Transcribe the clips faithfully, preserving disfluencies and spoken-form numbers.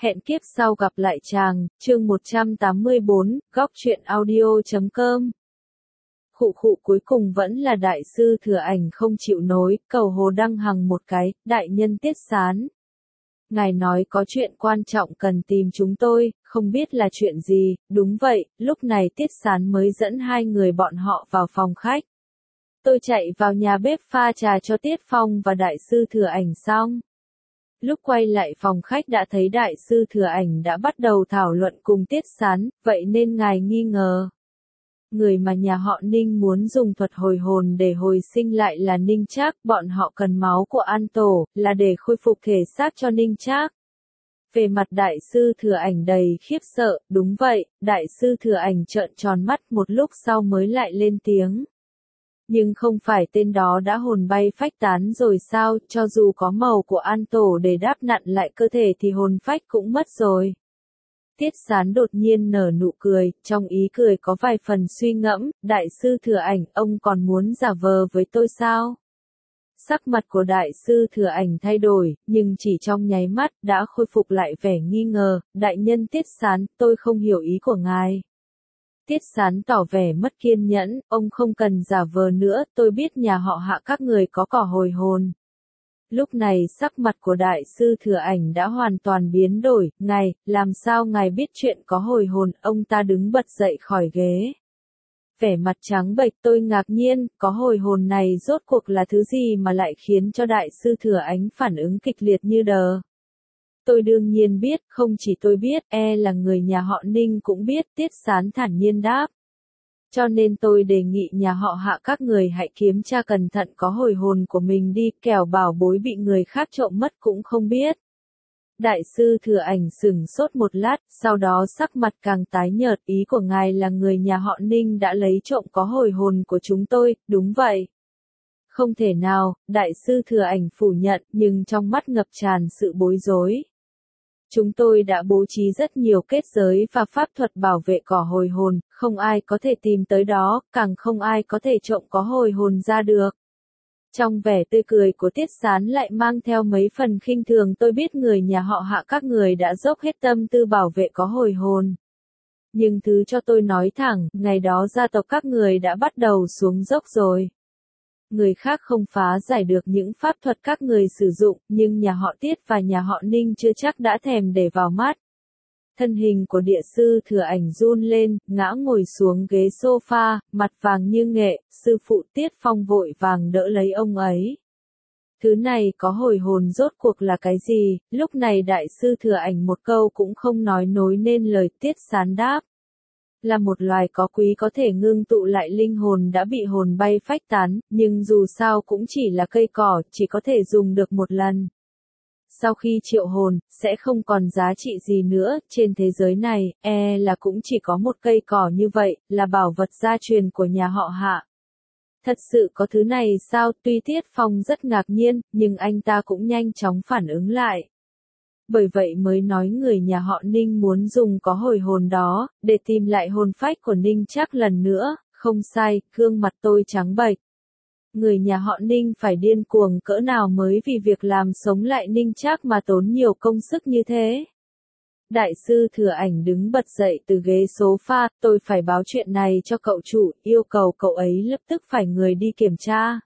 Hẹn kiếp sau gặp lại chàng, chương một trăm tám mươi bốn, góc truyện audio chấm com. Khụ khụ cuối cùng vẫn là đại sư Thừa Ảnh không chịu nối, cầu Hồ Đăng Hằng một cái, đại nhân Tiết Sán. Ngài nói có chuyện quan trọng cần tìm chúng tôi, không biết là chuyện gì, đúng vậy, lúc này Tiết Sán mới dẫn hai người bọn họ vào phòng khách. Tôi chạy vào nhà bếp pha trà cho Tiết Phong và đại sư Thừa Ảnh xong. Lúc quay lại phòng khách đã thấy đại sư Thừa Ảnh đã bắt đầu thảo luận cùng Tiết Sán, vậy nên ngài nghi ngờ. Người mà nhà họ Ninh muốn dùng thuật hồi hồn để hồi sinh lại là Ninh Trác, bọn họ cần máu của An Tổ, là để khôi phục thể xác cho Ninh Trác. Về mặt đại sư Thừa Ảnh đầy khiếp sợ, đúng vậy, đại sư Thừa Ảnh trợn tròn mắt một lúc sau mới lại lên tiếng. Nhưng không phải tên đó đã hồn bay phách tán rồi sao, cho dù có màu của An Tổ để đáp nặn lại cơ thể thì hồn phách cũng mất rồi. Tiết Sán đột nhiên nở nụ cười, trong ý cười có vài phần suy ngẫm, đại sư Thừa Ảnh, ông còn muốn giả vờ với tôi sao? Sắc mặt của đại sư Thừa Ảnh thay đổi, nhưng chỉ trong nháy mắt đã khôi phục lại vẻ nghi ngờ, đại nhân Tiết Sán, tôi không hiểu ý của ngài. Tiết Sán tỏ vẻ mất kiên nhẫn, ông không cần giả vờ nữa, tôi biết nhà họ Hạ các người có cỏ hồi hồn. Lúc này sắc mặt của đại sư Thừa Ảnh đã hoàn toàn biến đổi, ngài, làm sao ngài biết chuyện có hồi hồn, ông ta đứng bật dậy khỏi ghế. Vẻ mặt trắng bệch tôi ngạc nhiên, có hồi hồn này rốt cuộc là thứ gì mà lại khiến cho đại sư Thừa Ảnh phản ứng kịch liệt như đờ. Tôi đương nhiên biết, không chỉ tôi biết, e là người nhà họ Ninh cũng biết, Tiết Sán thản nhiên đáp. Cho nên tôi đề nghị nhà họ Hạ các người hãy kiểm tra cẩn thận có hồi hồn của mình đi, kẻo bảo bối bị người khác trộm mất cũng không biết. Đại sư Thừa Ảnh sửng sốt một lát, sau đó sắc mặt càng tái nhợt, ý của ngài là người nhà họ Ninh đã lấy trộm có hồi hồn của chúng tôi, đúng vậy. Không thể nào, đại sư Thừa Ảnh phủ nhận, nhưng trong mắt ngập tràn sự bối rối. Chúng tôi đã bố trí rất nhiều kết giới và pháp thuật bảo vệ cỏ hồi hồn, không ai có thể tìm tới đó, càng không ai có thể trộm có hồi hồn ra được. Trong vẻ tươi cười của Tiết Sán lại mang theo mấy phần khinh thường, tôi biết người nhà họ Hạ các người đã dốc hết tâm tư bảo vệ có hồi hồn. Nhưng thứ cho tôi nói thẳng, ngày đó gia tộc các người đã bắt đầu xuống dốc rồi. Người khác không phá giải được những pháp thuật các người sử dụng, nhưng nhà họ Tiết và nhà họ Ninh chưa chắc đã thèm để vào mắt. Thân hình của địa sư Thừa Ảnh run lên, ngã ngồi xuống ghế sofa, mặt vàng như nghệ, sư phụ Tiết Phong vội vàng đỡ lấy ông ấy. Thứ này có hồi hồn rốt cuộc là cái gì, lúc này đại sư Thừa Ảnh một câu cũng không nói nối nên lời. Tiết Sán đáp. Là một loài có quý có thể ngưng tụ lại linh hồn đã bị hồn bay phách tán, nhưng dù sao cũng chỉ là cây cỏ, chỉ có thể dùng được một lần. Sau khi triệu hồn, sẽ không còn giá trị gì nữa, trên thế giới này, e là cũng chỉ có một cây cỏ như vậy, là bảo vật gia truyền của nhà họ Hạ. Thật sự có thứ này sao? Tuy Tiết Phong rất ngạc nhiên, nhưng anh ta cũng nhanh chóng phản ứng lại. Bởi vậy mới nói người nhà họ Ninh muốn dùng có hồi hồn đó, để tìm lại hồn phách của Ninh Trác lần nữa, không sai, gương mặt tôi trắng bệch. Người nhà họ Ninh phải điên cuồng cỡ nào mới vì việc làm sống lại Ninh Trác mà tốn nhiều công sức như thế. Đại sư Thừa Ảnh đứng bật dậy từ ghế sofa, tôi phải báo chuyện này cho cậu chủ, yêu cầu cậu ấy lập tức phải người đi kiểm tra.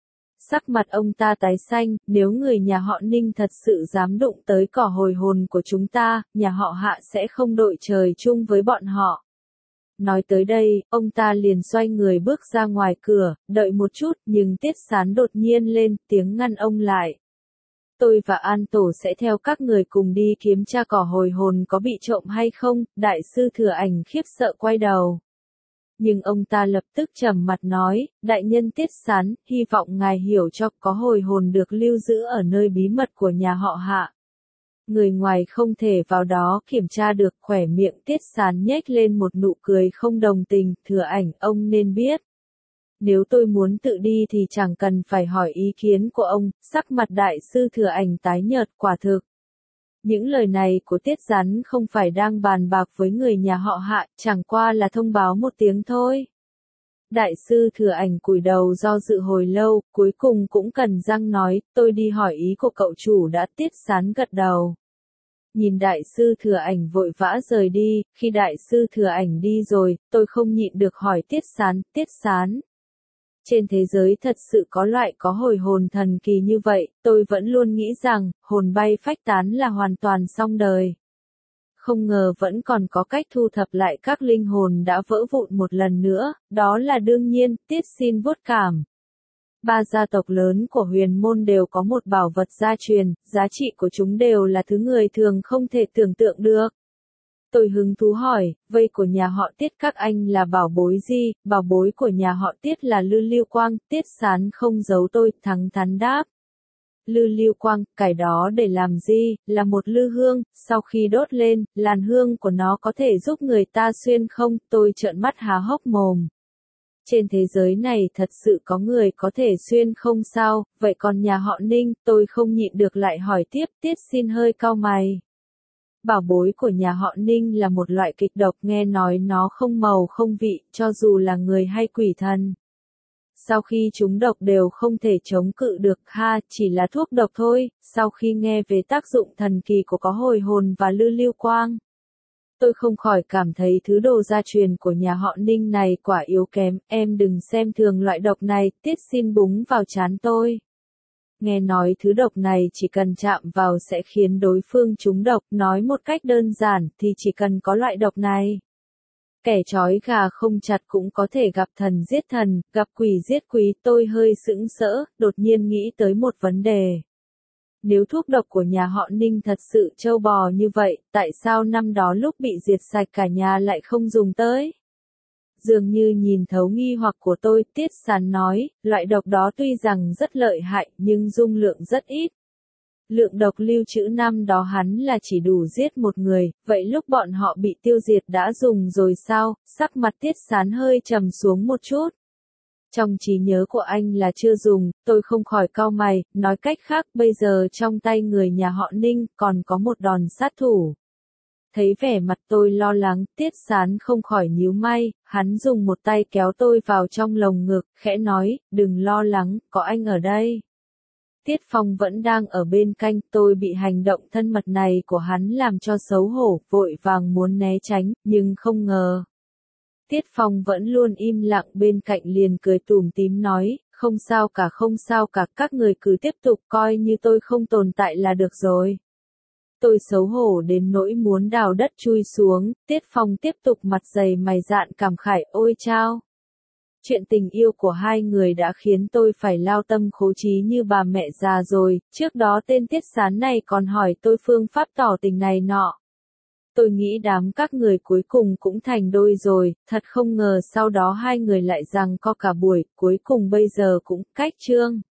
Sắc mặt ông ta tái xanh, nếu người nhà họ Ninh thật sự dám đụng tới cỏ hồi hồn của chúng ta, nhà họ Hạ sẽ không đội trời chung với bọn họ. Nói tới đây, ông ta liền xoay người bước ra ngoài cửa, đợi một chút, nhưng Tiết Sán đột nhiên lên tiếng ngăn ông lại. Tôi và An Tổ sẽ theo các người cùng đi kiểm tra cỏ hồi hồn có bị trộm hay không, đại sư Thừa Ảnh khiếp sợ quay đầu. Nhưng ông ta lập tức trầm mặt nói, đại nhân Tiết Sán, hy vọng ngài hiểu cho có hồi hồn được lưu giữ ở nơi bí mật của nhà họ Hạ. Người ngoài không thể vào đó kiểm tra được, khỏe miệng Tiết Sán nhếch lên một nụ cười không đồng tình, Thừa Ảnh, ông nên biết. Nếu tôi muốn tự đi thì chẳng cần phải hỏi ý kiến của ông, sắc mặt đại sư Thừa Ảnh tái nhợt quả thực. Những lời này của Tiết Sán không phải đang bàn bạc với người nhà họ Hạ, chẳng qua là thông báo một tiếng thôi. Đại sư Thừa Ảnh cúi đầu do dự hồi lâu, cuối cùng cũng cần răng nói, tôi đi hỏi ý của cậu chủ đã. Tiết Sán gật đầu. Nhìn đại sư thừa ảnh vội vã rời đi, khi đại sư thừa ảnh đi rồi, tôi không nhịn được hỏi Tiết Sán, Tiết Sán. Trên thế giới thật sự có loại có hồi hồn thần kỳ như vậy, tôi vẫn luôn nghĩ rằng, hồn bay phách tán là hoàn toàn xong đời. Không ngờ vẫn còn có cách thu thập lại các linh hồn đã vỡ vụn một lần nữa, đó là đương nhiên, Tiết xin vuốt cảm. Ba gia tộc lớn của huyền môn đều có một bảo vật gia truyền, giá trị của chúng đều là thứ người thường không thể tưởng tượng được. Tôi hứng thú hỏi, vây của nhà họ Tiết các anh là bảo bối gì? Bảo bối của nhà họ Tiết là lư lưu quang, Tiết Sán không giấu tôi, thẳng thắn đáp. Lư lưu quang, cái đó để làm gì? Là một lư hương, sau khi đốt lên, làn hương của nó có thể giúp người ta xuyên không? Tôi trợn mắt há hốc mồm. Trên thế giới này thật sự có người có thể xuyên không sao, vậy còn nhà họ Ninh, tôi không nhịn được lại hỏi tiếp, Tiết xin hơi cau mày. Bảo bối của nhà họ Ninh là một loại kịch độc, nghe nói nó không màu không vị, cho dù là người hay quỷ thần. Sau khi chúng độc đều không thể chống cự được, ha, chỉ là thuốc độc thôi. Sau khi nghe về tác dụng thần kỳ của có hồi hồn và lư lưu quang, tôi không khỏi cảm thấy thứ đồ gia truyền của nhà họ Ninh này quả yếu kém, em đừng xem thường loại độc này, Tiết xin búng vào trán tôi. Nghe nói thứ độc này chỉ cần chạm vào sẽ khiến đối phương trúng độc, nói một cách đơn giản thì chỉ cần có loại độc này. Kẻ trói gà không chặt cũng có thể gặp thần giết thần, gặp quỷ giết quỷ, tôi hơi sững sỡ, đột nhiên nghĩ tới một vấn đề. Nếu thuốc độc của nhà họ Ninh thật sự trâu bò như vậy, tại sao năm đó lúc bị diệt sạch cả nhà lại không dùng tới? Dường như nhìn thấu nghi hoặc của tôi, Tiết Sán nói, loại độc đó tuy rằng rất lợi hại, nhưng dung lượng rất ít. Lượng độc lưu trữ năm đó hắn là chỉ đủ giết một người, vậy lúc bọn họ bị tiêu diệt đã dùng rồi sao? Sắc mặt Tiết Sán hơi trầm xuống một chút. Trong trí nhớ của anh là chưa dùng, tôi không khỏi cau mày, nói cách khác bây giờ trong tay người nhà họ Ninh còn có một đòn sát thủ. Thấy vẻ mặt tôi lo lắng, Tiết Sán không khỏi nhíu mày, hắn dùng một tay kéo tôi vào trong lồng ngực, khẽ nói, đừng lo lắng, có anh ở đây. Tiết Phong vẫn đang ở bên cạnh, tôi bị hành động thân mật này của hắn làm cho xấu hổ, vội vàng muốn né tránh, nhưng không ngờ. Tiết Phong vẫn luôn im lặng bên cạnh liền cười tủm tím nói, không sao cả không sao cả, các người cứ tiếp tục coi như tôi không tồn tại là được rồi. Tôi xấu hổ đến nỗi muốn đào đất chui xuống, Tiết Phong tiếp tục mặt dày mày dạn cảm khải, ôi chao. Chuyện tình yêu của hai người đã khiến tôi phải lao tâm khổ trí như bà mẹ già rồi, trước đó tên Tiết Sán này còn hỏi tôi phương pháp tỏ tình này nọ. Tôi nghĩ đám các người cuối cùng cũng thành đôi rồi, thật không ngờ sau đó hai người lại giằng co cả buổi, cuối cùng bây giờ cũng cách chương.